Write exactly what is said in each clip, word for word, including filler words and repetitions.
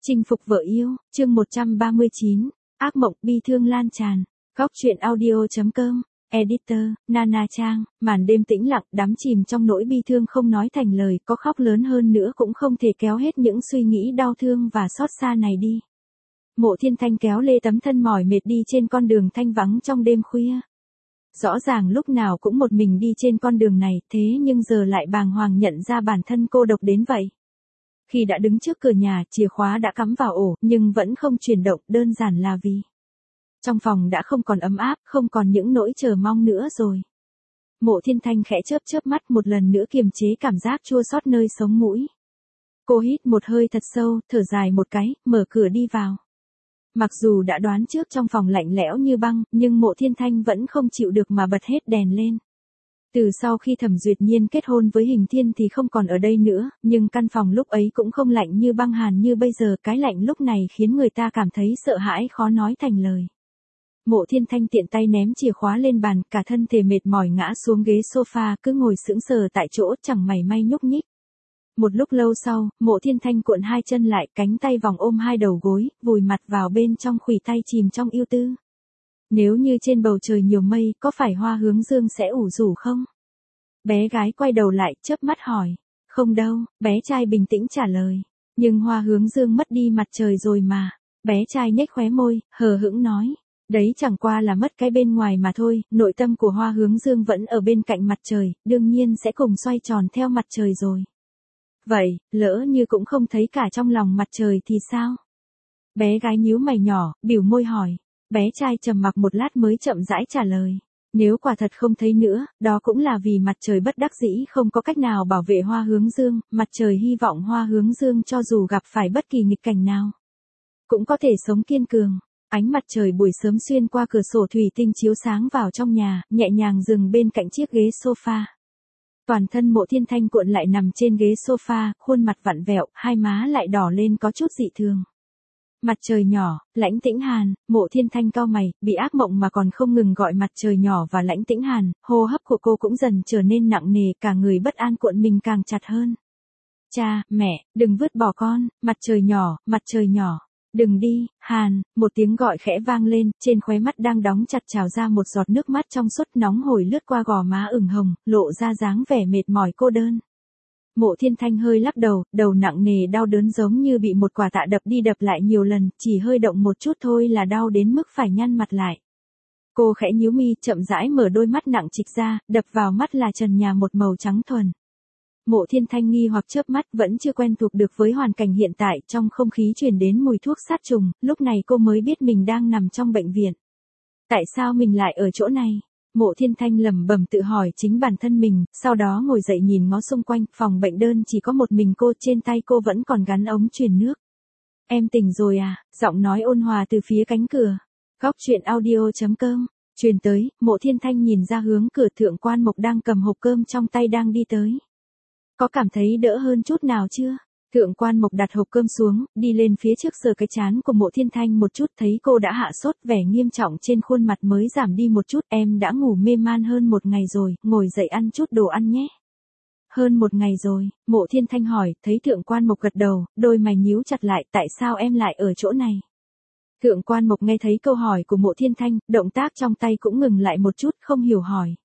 Chinh phục vợ yêu, chương một trăm ba mươi chín, ác mộng bi thương lan tràn. Góc truyện audio chấm com, editor, Nana Trang, màn đêm tĩnh lặng, đắm chìm trong nỗi bi thương không nói thành lời, có khóc lớn hơn nữa cũng không thể kéo hết những suy nghĩ đau thương và xót xa này đi. Mộ Thiên Thanh kéo lê tấm thân mỏi mệt đi trên con đường thanh vắng trong đêm khuya. Rõ ràng lúc nào cũng một mình đi trên con đường này, thế nhưng giờ lại bàng hoàng nhận ra bản thân cô độc đến vậy. Khi đã đứng trước cửa nhà, chìa khóa đã cắm vào ổ, nhưng vẫn không chuyển động, đơn giản là vì trong phòng đã không còn ấm áp, không còn những nỗi chờ mong nữa rồi. Mộ Thiên Thanh khẽ chớp chớp mắt, một lần nữa kiềm chế cảm giác chua xót nơi sống mũi. Cô hít một hơi thật sâu, thở dài một cái, mở cửa đi vào. Mặc dù đã đoán trước trong phòng lạnh lẽo như băng, nhưng Mộ Thiên Thanh vẫn không chịu được mà bật hết đèn lên. Từ sau khi Thẩm Duyệt Nhiên kết hôn với Hình Thiên thì không còn ở đây nữa, nhưng căn phòng lúc ấy cũng không lạnh như băng hàn như bây giờ, cái lạnh lúc này khiến người ta cảm thấy sợ hãi khó nói thành lời. Mộ Thiên Thanh tiện tay ném chìa khóa lên bàn, cả thân thể mệt mỏi ngã xuống ghế sofa, cứ ngồi sững sờ tại chỗ chẳng mảy may nhúc nhích. Một lúc lâu sau, Mộ Thiên Thanh cuộn hai chân lại, cánh tay vòng ôm hai đầu gối, vùi mặt vào bên trong khuỷu tay chìm trong ưu tư. Nếu như trên bầu trời nhiều mây, có phải Hoa Hướng Dương sẽ ủ rũ không? Bé gái quay đầu lại, chớp mắt hỏi. Không đâu, bé trai bình tĩnh trả lời. Nhưng Hoa Hướng Dương mất đi mặt trời rồi mà. Bé trai nhếch khóe môi, hờ hững nói. Đấy chẳng qua là mất cái bên ngoài mà thôi, nội tâm của Hoa Hướng Dương vẫn ở bên cạnh mặt trời, đương nhiên sẽ cùng xoay tròn theo mặt trời rồi. Vậy, lỡ như cũng không thấy cả trong lòng mặt trời thì sao? Bé gái nhíu mày nhỏ, bĩu môi hỏi. Bé trai trầm mặc một lát mới chậm rãi trả lời. Nếu quả thật không thấy nữa, đó cũng là vì mặt trời bất đắc dĩ không có cách nào bảo vệ Hoa Hướng Dương, mặt trời hy vọng Hoa Hướng Dương cho dù gặp phải bất kỳ nghịch cảnh nào, cũng có thể sống kiên cường. Ánh mặt trời buổi sớm xuyên qua cửa sổ thủy tinh chiếu sáng vào trong nhà, nhẹ nhàng dừng bên cạnh chiếc ghế sofa. Toàn thân Mộ Thiên Thanh cuộn lại nằm trên ghế sofa, khuôn mặt vặn vẹo, hai má lại đỏ lên có chút dị thường. Mặt trời nhỏ, Lãnh Tĩnh Hàn, Mộ Thiên Thanh cau mày, bị ác mộng mà còn không ngừng gọi mặt trời nhỏ và Lãnh Tĩnh Hàn, hô hấp của cô cũng dần trở nên nặng nề, cả người bất an cuộn mình càng chặt hơn. Cha, mẹ, đừng vứt bỏ con, mặt trời nhỏ, mặt trời nhỏ, đừng đi, Hàn, một tiếng gọi khẽ vang lên, trên khóe mắt đang đóng chặt trào ra một giọt nước mắt trong suốt nóng hổi lướt qua gò má ửng hồng, lộ ra dáng vẻ mệt mỏi cô đơn. Mộ Thiên Thanh hơi lắc đầu, đầu nặng nề đau đớn giống như bị một quả tạ đập đi đập lại nhiều lần, chỉ hơi động một chút thôi là đau đến mức phải nhăn mặt lại. Cô khẽ nhíu mi, chậm rãi mở đôi mắt nặng trịch ra, đập vào mắt là trần nhà một màu trắng thuần. Mộ Thiên Thanh nghi hoặc chớp mắt, vẫn chưa quen thuộc được với hoàn cảnh hiện tại, trong không khí truyền đến mùi thuốc sát trùng, lúc này cô mới biết mình đang nằm trong bệnh viện. Tại sao mình lại ở chỗ này? Mộ Thiên Thanh lẩm bẩm tự hỏi chính bản thân mình, sau đó ngồi dậy nhìn ngó xung quanh, phòng bệnh đơn chỉ có một mình cô, trên tay cô vẫn còn gắn ống truyền nước. Em tỉnh rồi à? Giọng nói ôn hòa từ phía cánh cửa. Góc truyện audio chấm com, truyền tới. Mộ Thiên Thanh nhìn ra hướng cửa, Thượng Quan Mộc đang cầm hộp cơm trong tay đang đi tới. Có cảm thấy đỡ hơn chút nào chưa? Thượng Quan Mộc đặt hộp cơm xuống, đi lên phía trước sờ cái trán của Mộ Thiên Thanh một chút, thấy cô đã hạ sốt, vẻ nghiêm trọng trên khuôn mặt mới giảm đi một chút. Em đã ngủ mê man hơn một ngày rồi, ngồi dậy ăn chút đồ ăn nhé. Hơn một ngày rồi, Mộ Thiên Thanh hỏi, thấy Thượng Quan Mộc gật đầu, đôi mày nhíu chặt lại, tại sao em lại ở chỗ này? Thượng Quan Mộc nghe thấy câu hỏi của Mộ Thiên Thanh, động tác trong tay cũng ngừng lại một chút, không hiểu hỏi.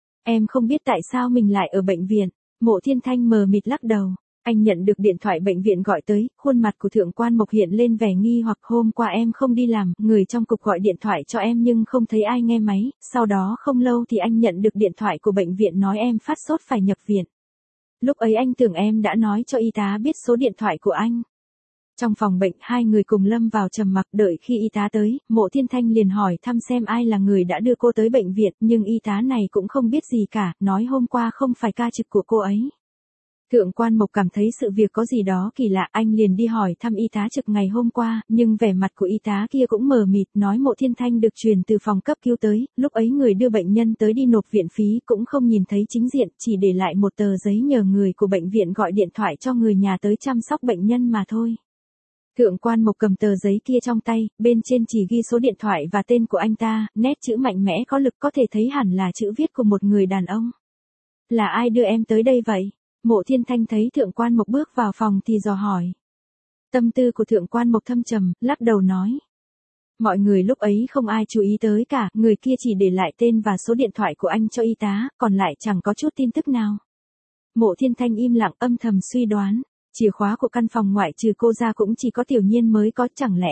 Em không biết tại sao mình lại ở bệnh viện. Mộ Thiên Thanh mờ mịt lắc đầu. Anh nhận được điện thoại bệnh viện gọi tới, khuôn mặt của Thượng Quan Mộc hiện lên vẻ nghi hoặc. Hôm qua em không đi làm, người trong cục gọi điện thoại cho em nhưng không thấy ai nghe máy, sau đó không lâu thì anh nhận được điện thoại của bệnh viện nói em phát sốt phải nhập viện. Lúc ấy anh tưởng em đã nói cho y tá biết số điện thoại của anh. Trong phòng bệnh, hai người cùng lâm vào trầm mặc, đợi khi y tá tới, Mộ Thiên Thanh liền hỏi thăm xem ai là người đã đưa cô tới bệnh viện, nhưng y tá này cũng không biết gì cả, nói hôm qua không phải ca trực của cô ấy. Thượng Quan Mộc cảm thấy sự việc có gì đó kỳ lạ, anh liền đi hỏi thăm y tá trực ngày hôm qua, nhưng vẻ mặt của y tá kia cũng mờ mịt, nói Mộ Thiên Thanh được truyền từ phòng cấp cứu tới, lúc ấy người đưa bệnh nhân tới đi nộp viện phí cũng không nhìn thấy chính diện, chỉ để lại một tờ giấy nhờ người của bệnh viện gọi điện thoại cho người nhà tới chăm sóc bệnh nhân mà thôi. Thượng Quan Mộc cầm tờ giấy kia trong tay, bên trên chỉ ghi số điện thoại và tên của anh ta, nét chữ mạnh mẽ có lực, có thể thấy hẳn là chữ viết của một người đàn ông. Là ai đưa em tới đây vậy? Mộ Thiên Thanh thấy Thượng Quan Mộc bước vào phòng thì dò hỏi. Tâm tư của thượng quan Mộc thâm trầm, lắc đầu nói. Mọi người lúc ấy không ai chú ý tới cả, người kia chỉ để lại tên và số điện thoại của anh cho y tá, còn lại chẳng có chút tin tức nào. Mộ Thiên Thanh im lặng âm thầm suy đoán, chìa khóa của căn phòng ngoại trừ cô ra cũng chỉ có Tiểu Nhiên mới có, chẳng lẽ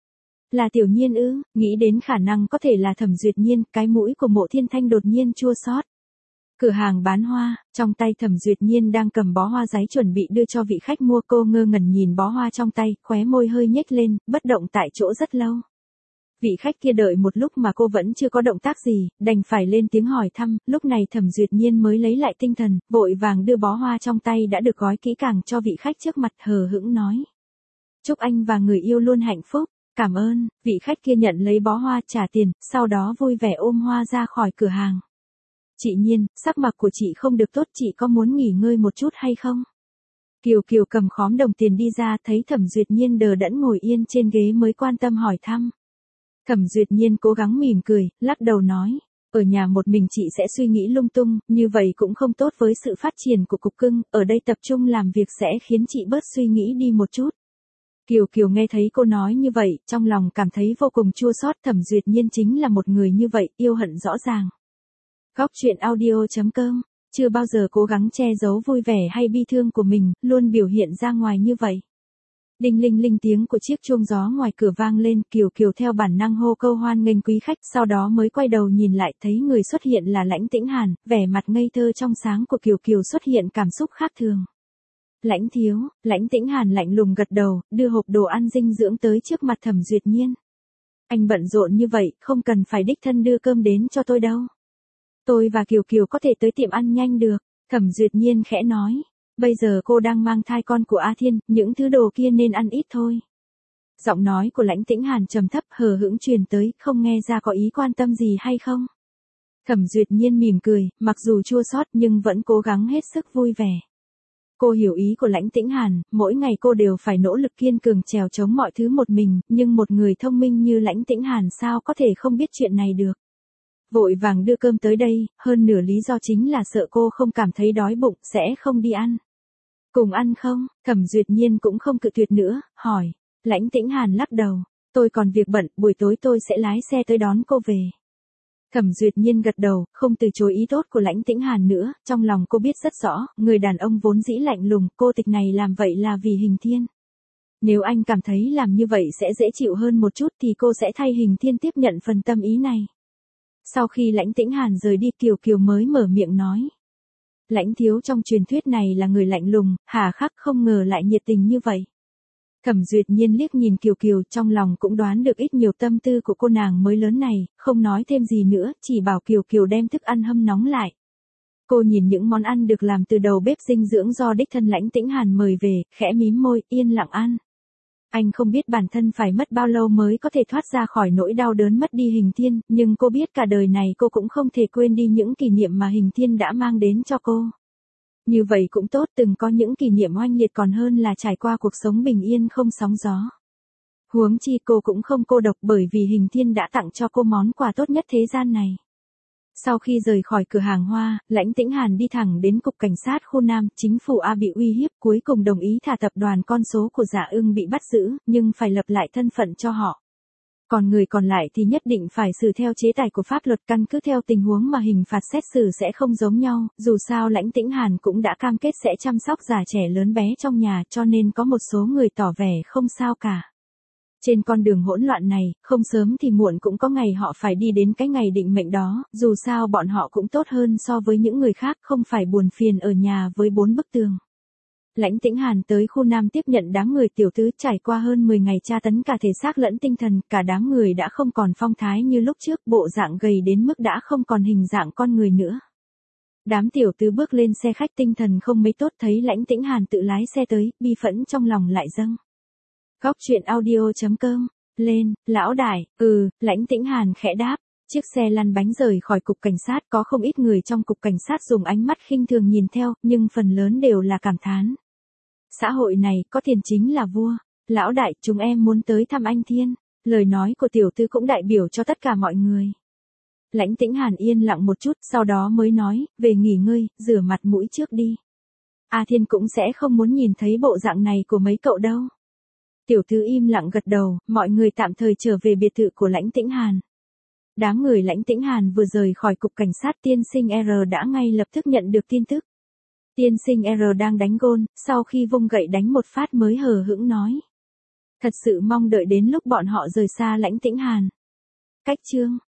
là Tiểu Nhiên ư? Nghĩ đến khả năng có thể là Thẩm Duyệt Nhiên, cái mũi của Mộ Thiên Thanh đột nhiên chua xót. Cửa hàng bán hoa, trong tay Thẩm Duyệt Nhiên đang cầm bó hoa giấy chuẩn bị đưa cho vị khách mua, cô ngơ ngẩn nhìn bó hoa trong tay, khóe môi hơi nhếch lên, bất động tại chỗ rất lâu. Vị khách kia đợi một lúc mà cô vẫn chưa có động tác gì, đành phải lên tiếng hỏi thăm, lúc này Thẩm Duyệt Nhiên mới lấy lại tinh thần, vội vàng đưa bó hoa trong tay đã được gói kỹ càng cho vị khách trước mặt, hờ hững nói. Chúc anh và người yêu luôn hạnh phúc, cảm ơn. Vị khách kia nhận lấy bó hoa trả tiền, sau đó vui vẻ ôm hoa ra khỏi cửa hàng. Chị Nhiên, sắc mặt của chị không được tốt, chị có muốn nghỉ ngơi một chút hay không? Kiều Kiều cầm khóm đồng tiền đi ra, thấy Thẩm Duyệt Nhiên đờ đẫn ngồi yên trên ghế mới quan tâm hỏi thăm. Thẩm Duyệt Nhiên cố gắng mỉm cười, lắc đầu nói, ở nhà một mình chị sẽ suy nghĩ lung tung, như vậy cũng không tốt với sự phát triển của cục cưng, ở đây tập trung làm việc sẽ khiến chị bớt suy nghĩ đi một chút. Kiều Kiều nghe thấy cô nói như vậy, trong lòng cảm thấy vô cùng chua xót, Thẩm Duyệt Nhiên chính là một người như vậy, yêu hận rõ ràng. Góc truyện audio chấm com, chưa bao giờ cố gắng che giấu vui vẻ hay bi thương của mình, luôn biểu hiện ra ngoài như vậy. Đinh linh linh tiếng của chiếc chuông gió ngoài cửa vang lên, Kiều Kiều theo bản năng hô câu hoan nghênh quý khách, sau đó mới quay đầu nhìn lại thấy người xuất hiện là Lãnh Tĩnh Hàn, vẻ mặt ngây thơ trong sáng của Kiều Kiều xuất hiện cảm xúc khác thường. Lãnh thiếu, Lãnh Tĩnh Hàn lạnh lùng gật đầu, đưa hộp đồ ăn dinh dưỡng tới trước mặt Thẩm Duyệt Nhiên. Anh bận rộn như vậy, không cần phải đích thân đưa cơm đến cho tôi đâu. Tôi và Kiều Kiều có thể tới tiệm ăn nhanh được, Thẩm Duyệt Nhiên khẽ nói. Bây giờ cô đang mang thai con của A Thiên, những thứ đồ kia nên ăn ít thôi. Giọng nói của Lãnh Tĩnh Hàn trầm thấp hờ hững truyền tới, không nghe ra có ý quan tâm gì hay không. Thẩm Duyệt Nhiên mỉm cười, mặc dù chua xót nhưng vẫn cố gắng hết sức vui vẻ. Cô hiểu ý của Lãnh Tĩnh Hàn, mỗi ngày cô đều phải nỗ lực kiên cường trèo chống mọi thứ một mình, nhưng một người thông minh như Lãnh Tĩnh Hàn sao có thể không biết chuyện này được. Vội vàng đưa cơm tới đây, hơn nửa lý do chính là sợ cô không cảm thấy đói bụng, sẽ không đi ăn. Cùng ăn không? Thẩm Duyệt Nhiên cũng không cự tuyệt nữa, hỏi. Lãnh Tĩnh Hàn lắc đầu. Tôi còn việc bận, buổi tối tôi sẽ lái xe tới đón cô về. Thẩm Duyệt Nhiên gật đầu, không từ chối ý tốt của Lãnh Tĩnh Hàn nữa, trong lòng cô biết rất rõ, người đàn ông vốn dĩ lạnh lùng, cô tịch này làm vậy là vì Hình Thiên. Nếu anh cảm thấy làm như vậy sẽ dễ chịu hơn một chút thì cô sẽ thay Hình Thiên tiếp nhận phần tâm ý này. Sau khi Lãnh Tĩnh Hàn rời đi, Kiều Kiều mới mở miệng nói. Lãnh thiếu trong truyền thuyết này là người lạnh lùng, hà khắc, không ngờ lại nhiệt tình như vậy. Thẩm Duyệt Nhiên liếc nhìn Kiều Kiều, trong lòng cũng đoán được ít nhiều tâm tư của cô nàng mới lớn này, không nói thêm gì nữa, chỉ bảo Kiều Kiều đem thức ăn hâm nóng lại. Cô nhìn những món ăn được làm từ đầu bếp dinh dưỡng do đích thân Lãnh Tĩnh Hàn mời về, khẽ mím môi, yên lặng ăn. Anh không biết bản thân phải mất bao lâu mới có thể thoát ra khỏi nỗi đau đớn mất đi Hình Thiên, nhưng cô biết cả đời này cô cũng không thể quên đi những kỷ niệm mà Hình Thiên đã mang đến cho cô. Như vậy cũng tốt, từng có những kỷ niệm oanh liệt còn hơn là trải qua cuộc sống bình yên không sóng gió. Huống chi cô cũng không cô độc bởi vì Hình Thiên đã tặng cho cô món quà tốt nhất thế gian này. Sau khi rời khỏi cửa hàng hoa, Lãnh Tĩnh Hàn đi thẳng đến cục cảnh sát khu Nam, chính phủ A bị uy hiếp, cuối cùng đồng ý thả tập đoàn con số của Dạ Ưng bị bắt giữ, nhưng phải lập lại thân phận cho họ. Còn người còn lại thì nhất định phải xử theo chế tài của pháp luật, căn cứ theo tình huống mà hình phạt xét xử sẽ không giống nhau, dù sao Lãnh Tĩnh Hàn cũng đã cam kết sẽ chăm sóc già trẻ lớn bé trong nhà, cho nên có một số người tỏ vẻ không sao cả. Trên con đường hỗn loạn này, không sớm thì muộn cũng có ngày họ phải đi đến cái ngày định mệnh đó, dù sao bọn họ cũng tốt hơn so với những người khác, không phải buồn phiền ở nhà với bốn bức tường. Lãnh Tĩnh Hàn tới khu Nam tiếp nhận đám người tiểu tứ, trải qua hơn mười ngày tra tấn cả thể xác lẫn tinh thần, cả đám người đã không còn phong thái như lúc trước, bộ dạng gầy đến mức đã không còn hình dạng con người nữa. Đám tiểu tứ bước lên xe khách, tinh thần không mấy tốt, thấy Lãnh Tĩnh Hàn tự lái xe tới, bi phẫn trong lòng lại dâng. Góc truyện audio chấm com, lên, lão đại, ừ, Lãnh Tĩnh Hàn khẽ đáp. Chiếc xe lăn bánh rời khỏi cục cảnh sát, có không ít người trong cục cảnh sát dùng ánh mắt khinh thường nhìn theo, nhưng phần lớn đều là cảm thán. Xã hội này, có tiền chính là vua. Lão đại, chúng em muốn tới thăm anh Thiên. Lời nói của tiểu tư cũng đại biểu cho tất cả mọi người. Lãnh Tĩnh Hàn yên lặng một chút, sau đó mới nói, về nghỉ ngơi, rửa mặt mũi trước đi. A Thiên cũng sẽ không muốn nhìn thấy bộ dạng này của mấy cậu đâu. Tiểu thư im lặng gật đầu, mọi người tạm thời trở về biệt thự của Lãnh Tĩnh Hàn. Đám người Lãnh Tĩnh Hàn vừa rời khỏi cục cảnh sát, tiên sinh R đã ngay lập tức nhận được tin tức. Tiên sinh R đang đánh gôn, sau khi vung gậy đánh một phát mới hờ hững nói. Thật sự mong đợi đến lúc bọn họ rời xa Lãnh Tĩnh Hàn. Cách chương